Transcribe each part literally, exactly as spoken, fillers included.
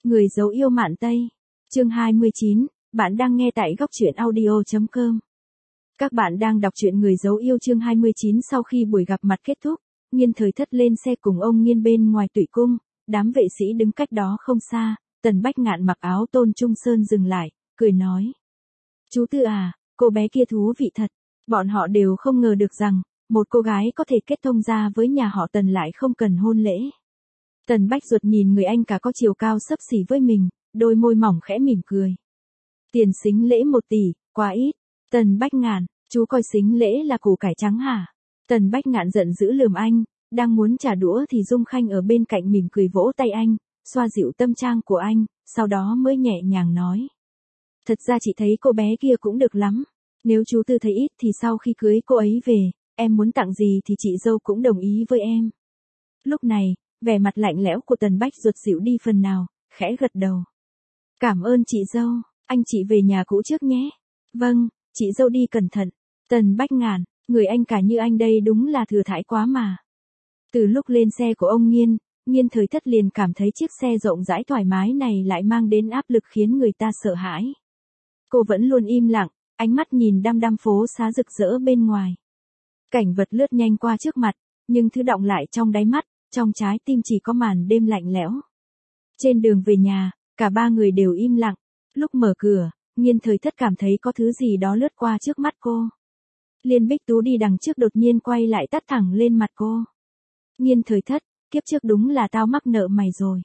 Người dấu yêu Mạn Tây. Chương hai mươi chín, bạn đang nghe tại góc truyện audio chấm com. Các bạn đang đọc truyện Người dấu yêu chương hai mươi chín. Sau khi buổi gặp mặt kết thúc, Nghiên Thời Thất lên xe cùng ông Nghiên bên ngoài Tụy Cung, đám vệ sĩ đứng cách đó không xa, Tần Bách Ngạn mặc áo Tôn Trung Sơn dừng lại, cười nói. Chú Tư à, cô bé kia thú vị thật, bọn họ đều không ngờ được rằng, một cô gái có thể kết thông ra với nhà họ Tần lại không cần hôn lễ. Tần Bách Duật nhìn người anh cả có chiều cao xấp xỉ với mình, đôi môi mỏng khẽ mỉm cười. Tiền sính lễ một tỷ, quá ít. Tần Bách Ngạn, chú coi sính lễ là củ cải trắng hả? Tần Bách Ngạn giận dữ lườm anh, đang muốn trả đũa thì Dung Khanh ở bên cạnh mỉm cười vỗ tay anh, xoa dịu tâm trạng của anh, sau đó mới nhẹ nhàng nói. Thật ra chị thấy cô bé kia cũng được lắm. Nếu chú Tư thấy ít thì sau khi cưới cô ấy về, em muốn tặng gì thì chị dâu cũng đồng ý với em. Lúc này, vẻ mặt lạnh lẽo của Tần Bách Duật dịu đi phần nào, khẽ gật đầu. Cảm ơn chị dâu, anh chị về nhà cũ trước nhé. Vâng, chị dâu đi cẩn thận. Tần Bách Ngạn, người anh cả như anh đây đúng là thừa thãi quá mà. Từ lúc lên xe của ông Nghiên, Nghiên Thời Thất liền cảm thấy chiếc xe rộng rãi thoải mái này lại mang đến áp lực khiến người ta sợ hãi. Cô vẫn luôn im lặng, ánh mắt nhìn đăm đăm phố xá rực rỡ bên ngoài. Cảnh vật lướt nhanh qua trước mặt, nhưng thứ đọng lại trong đáy mắt, trong trái tim chỉ có màn đêm lạnh lẽo. Trên đường về nhà, cả ba người đều im lặng. Lúc mở cửa, Nghiên Thời Thất cảm thấy có thứ gì đó lướt qua trước mắt cô. Liên Bích Tú đi đằng trước đột nhiên quay lại tắt thẳng lên mặt cô. Nghiên Thời Thất, kiếp trước đúng là tao mắc nợ mày rồi.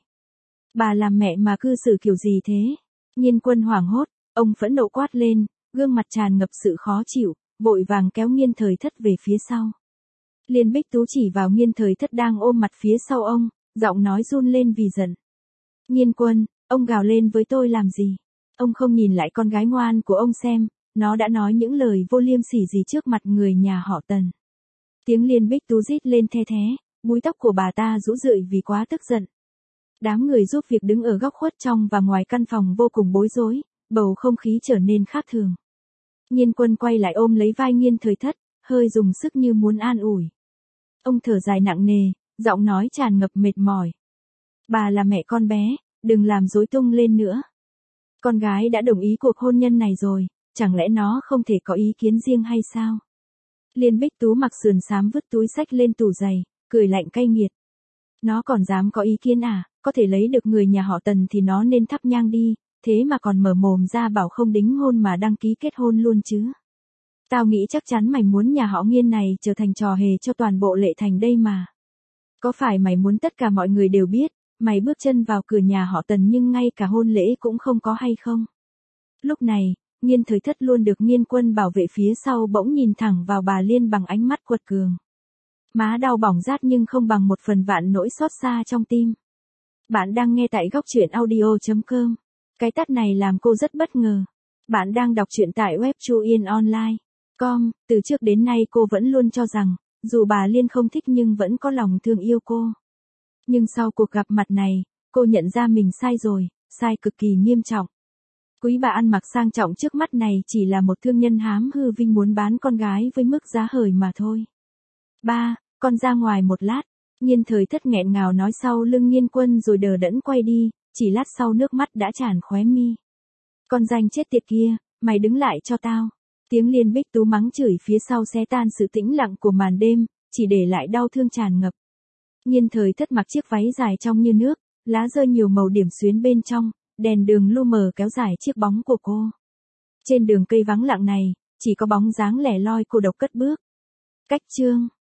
Bà làm mẹ mà cư xử kiểu gì thế? Nghiên Quân hoảng hốt, ông phẫn nộ quát lên, gương mặt tràn ngập sự khó chịu, vội vàng kéo Nghiên Thời Thất về phía sau. Liên Bích Tú chỉ vào Nghiên Thời Thất đang ôm mặt phía sau ông, giọng nói run lên vì giận. Nghiên Quân, ông gào lên với tôi làm gì? Ông không nhìn lại con gái ngoan của ông xem, nó đã nói những lời vô liêm sỉ gì trước mặt người nhà họ Tần. Tiếng Liên Bích Tú rít lên the thé, búi tóc của bà ta rũ rượi vì quá tức giận. Đám người giúp việc đứng ở góc khuất trong và ngoài căn phòng vô cùng bối rối, bầu không khí trở nên khác thường. Nghiên Quân quay lại ôm lấy vai Nghiên Thời Thất, hơi dùng sức như muốn an ủi. Ông thở dài nặng nề, giọng nói tràn ngập mệt mỏi. Bà là mẹ con bé, đừng làm rối tung lên nữa. Con gái đã đồng ý cuộc hôn nhân này rồi, chẳng lẽ nó không thể có ý kiến riêng hay sao? Liên Bích Tú mặc sườn xám vứt túi xách lên tủ giày, cười lạnh cay nghiệt. Nó còn dám có ý kiến à, có thể lấy được người nhà họ Tần thì nó nên thắp nhang đi, thế mà còn mở mồm ra bảo không đính hôn mà đăng ký kết hôn luôn chứ. Tao nghĩ chắc chắn mày muốn nhà họ Nghiên này trở thành trò hề cho toàn bộ Lệ Thành đây mà. Có phải mày muốn tất cả mọi người đều biết, mày bước chân vào cửa nhà họ Tần nhưng ngay cả hôn lễ cũng không có hay không? Lúc này, Nghiên Thời Thất luôn được Nghiên Quân bảo vệ phía sau bỗng nhìn thẳng vào bà Liên bằng ánh mắt quật cường. Má đau bỏng rát nhưng không bằng một phần vạn nỗi xót xa trong tim. Bạn đang nghe tại góc truyện audio chấm com. Cái tắt này làm cô rất bất ngờ. Bạn đang đọc truyện tại web chuyenonline chấm com. Từ trước đến nay cô vẫn luôn cho rằng, dù bà Liên không thích nhưng vẫn có lòng thương yêu cô. Nhưng sau cuộc gặp mặt này, cô nhận ra mình sai rồi, sai cực kỳ nghiêm trọng. Quý bà ăn mặc sang trọng trước mắt này chỉ là một thương nhân hám hư vinh muốn bán con gái với mức giá hời mà thôi. Ba, con ra ngoài một lát. Nghiên Thời Thất nghẹn ngào nói sau lưng Nghiên Quân rồi đờ đẫn quay đi, chỉ lát sau nước mắt đã tràn khóe mi. Con danh chết tiệt kia, mày đứng lại cho tao. Tiếng Liên Bích Tú mắng chửi phía sau xé tan sự tĩnh lặng của màn đêm, chỉ để lại đau thương tràn ngập. Nghiên Thời Thất mặc chiếc váy dài trong như nước, lá rơi nhiều màu điểm xuyến bên trong, đèn đường lu mờ kéo dài chiếc bóng của cô. Trên đường cây vắng lặng này, chỉ có bóng dáng lẻ loi cô độc cất bước. Cách chương